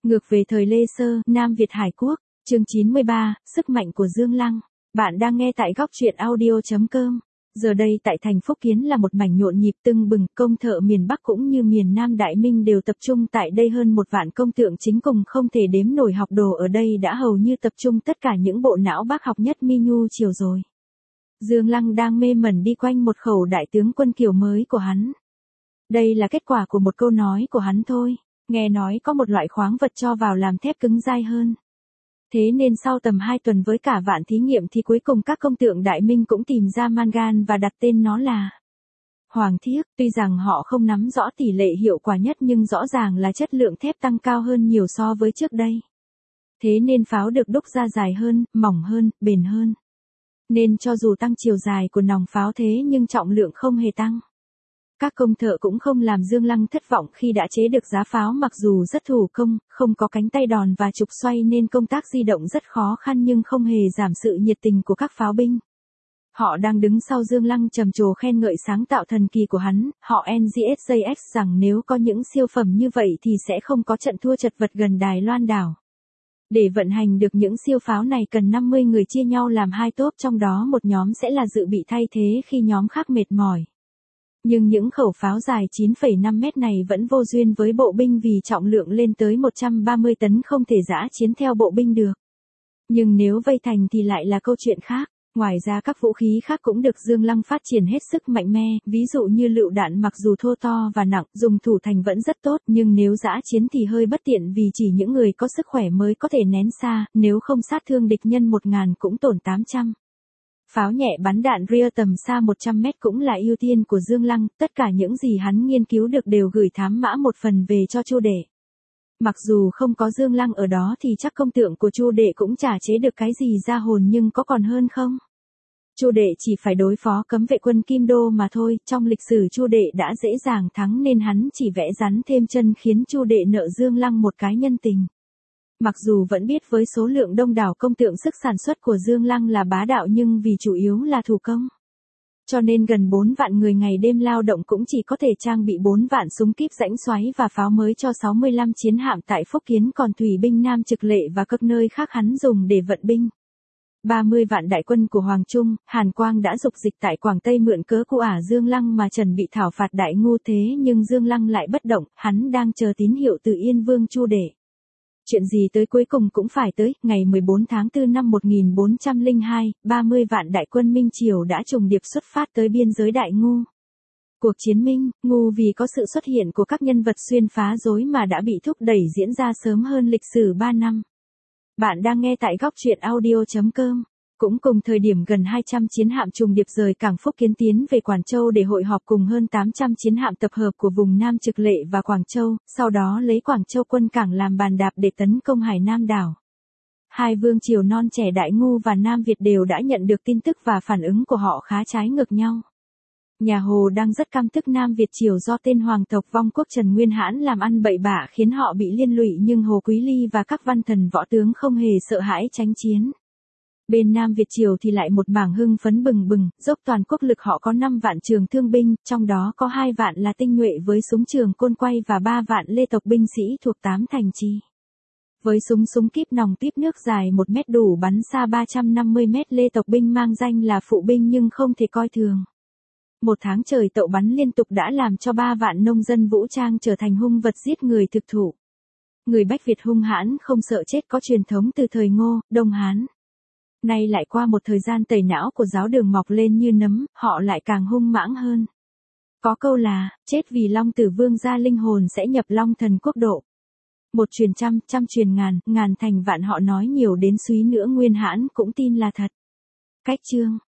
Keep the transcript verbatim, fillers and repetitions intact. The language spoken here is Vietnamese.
Ngược về thời Lê Sơ, Nam Việt Hải Quốc, chương chín mươi ba, sức mạnh của Dương Lăng. Bạn đang nghe tại góc truyện audio chấm com. Giờ đây tại thành Phúc Kiến là một mảnh nhộn nhịp tưng bừng, công thợ miền Bắc cũng như miền Nam Đại Minh đều tập trung tại đây, hơn một vạn công tượng chính cùng không thể đếm nổi học đồ ở đây đã hầu như tập trung tất cả những bộ não bác học nhất mi nhu chiều rồi. Dương Lăng đang mê mẩn đi quanh một khẩu đại tướng quân kiểu mới của hắn. Đây là kết quả của một câu nói của hắn thôi. Nghe nói có một loại khoáng vật cho vào làm thép cứng dai hơn. Thế nên sau tầm hai tuần với cả vạn thí nghiệm thì cuối cùng các công tượng Đại Minh cũng tìm ra mangan và đặt tên nó là Hoàng Thiếc. Tuy rằng họ không nắm rõ tỷ lệ hiệu quả nhất nhưng rõ ràng là chất lượng thép tăng cao hơn nhiều so với trước đây. Thế nên pháo được đúc ra dài hơn, mỏng hơn, bền hơn. Nên cho dù tăng chiều dài của nòng pháo thế nhưng trọng lượng không hề tăng. Các công thợ cũng không làm Dương Lăng thất vọng khi đã chế được giá pháo, mặc dù rất thủ công, không có cánh tay đòn và trục xoay nên công tác di động rất khó khăn nhưng không hề giảm sự nhiệt tình của các pháo binh. Họ đang đứng sau Dương Lăng trầm trồ khen ngợi sáng tạo thần kỳ của hắn, họ en giê ét gi ích rằng nếu có những siêu phẩm như vậy thì sẽ không có trận thua chật vật gần Đài Loan đảo. Để vận hành được những siêu pháo này cần năm mươi người chia nhau làm hai tốp, trong đó một nhóm sẽ là dự bị thay thế khi nhóm khác mệt mỏi. Nhưng những khẩu pháo dài chín phẩy năm mét này vẫn vô duyên với bộ binh vì trọng lượng lên tới một trăm ba mươi tấn không thể dã chiến theo bộ binh được. Nhưng nếu vây thành thì lại là câu chuyện khác. Ngoài ra các vũ khí khác cũng được Dương Lăng phát triển hết sức mạnh mẽ, ví dụ như lựu đạn mặc dù thô to và nặng, dùng thủ thành vẫn rất tốt, nhưng nếu dã chiến thì hơi bất tiện vì chỉ những người có sức khỏe mới có thể nén xa, nếu không sát thương địch nhân một nghìn cũng tổn tám trăm. Pháo nhẹ bắn đạn ria tầm xa một trăm mét cũng là ưu tiên của Dương Lăng, tất cả những gì hắn nghiên cứu được đều gửi thám mã một phần về cho Chu Đệ. Mặc dù không có Dương Lăng ở đó thì chắc công tượng của Chu Đệ cũng chả chế được cái gì ra hồn, nhưng có còn hơn không? Chu Đệ chỉ phải đối phó cấm vệ quân Kim Đô mà thôi, trong lịch sử Chu Đệ đã dễ dàng thắng nên hắn chỉ vẽ rắn thêm chân khiến Chu Đệ nợ Dương Lăng một cái nhân tình. Mặc dù vẫn biết với số lượng đông đảo công tượng sức sản xuất của Dương Lăng là bá đạo nhưng vì chủ yếu là thủ công. Cho nên gần bốn vạn người ngày đêm lao động cũng chỉ có thể trang bị bốn vạn súng kíp rãnh xoáy và pháo mới cho sáu mươi lăm chiến hạm tại Phúc Kiến, còn thủy binh Nam Trực Lệ và các nơi khác hắn dùng để vận binh. ba mươi vạn đại quân của Hoàng Trung, Hàn Quang đã dục dịch tại Quảng Tây mượn cớ của ả Dương Lăng mà chuẩn bị thảo phạt Đại Ngu, thế nhưng Dương Lăng lại bất động, hắn đang chờ tín hiệu từ Yên Vương Chu Đệ. Chuyện gì tới cuối cùng cũng phải tới, ngày mười bốn tháng tư năm một nghìn bốn trăm lẻ hai, ba mươi vạn đại quân Minh Triều đã trùng điệp xuất phát tới biên giới Đại Ngu. Cuộc chiến Minh, Ngu vì có sự xuất hiện của các nhân vật xuyên phá rối mà đã bị thúc đẩy diễn ra sớm hơn lịch sử ba năm. Bạn đang nghe tại góc truyện audio chấm com. Cũng cùng thời điểm gần hai trăm chiến hạm trùng điệp rời cảng Phúc Kiến tiến về Quảng Châu để hội họp cùng hơn tám trăm chiến hạm tập hợp của vùng Nam Trực Lệ và Quảng Châu, sau đó lấy Quảng Châu quân cảng làm bàn đạp để tấn công Hải Nam đảo. Hai vương triều non trẻ Đại Ngu và Nam Việt đều đã nhận được tin tức và phản ứng của họ khá trái ngược nhau. Nhà Hồ đang rất căm tức Nam Việt triều do tên hoàng tộc vong quốc Trần Nguyên Hãn làm ăn bậy bạ khiến họ bị liên lụy, nhưng Hồ Quý Ly và các văn thần võ tướng không hề sợ hãi tránh chiến. Bên Nam Việt triều thì lại một mảng hưng phấn bừng bừng, dốc toàn quốc lực, họ có năm vạn trường thương binh, trong đó có hai vạn là tinh nhuệ với súng trường côn quay và ba vạn lê tộc binh sĩ thuộc tám thành trì. Với súng súng kíp nòng tiếp nước dài một mét đủ bắn xa ba trăm năm mươi mét, lê tộc binh mang danh là phụ binh nhưng không thể coi thường. Một tháng trời tậu bắn liên tục đã làm cho ba vạn nông dân vũ trang trở thành hung vật giết người thực thụ. Người Bách Việt hung hãn không sợ chết có truyền thống từ thời Ngô, Đông Hán. Nay lại qua một thời gian tẩy não của giáo đường mọc lên như nấm, họ lại càng hung mãng hơn. Có câu là, chết vì Long Tử Vương gia linh hồn sẽ nhập Long Thần Quốc độ. Một truyền trăm, trăm truyền ngàn, ngàn thành vạn, họ nói nhiều đến suý nữa Nguyên Hãn cũng tin là thật. Cách chương,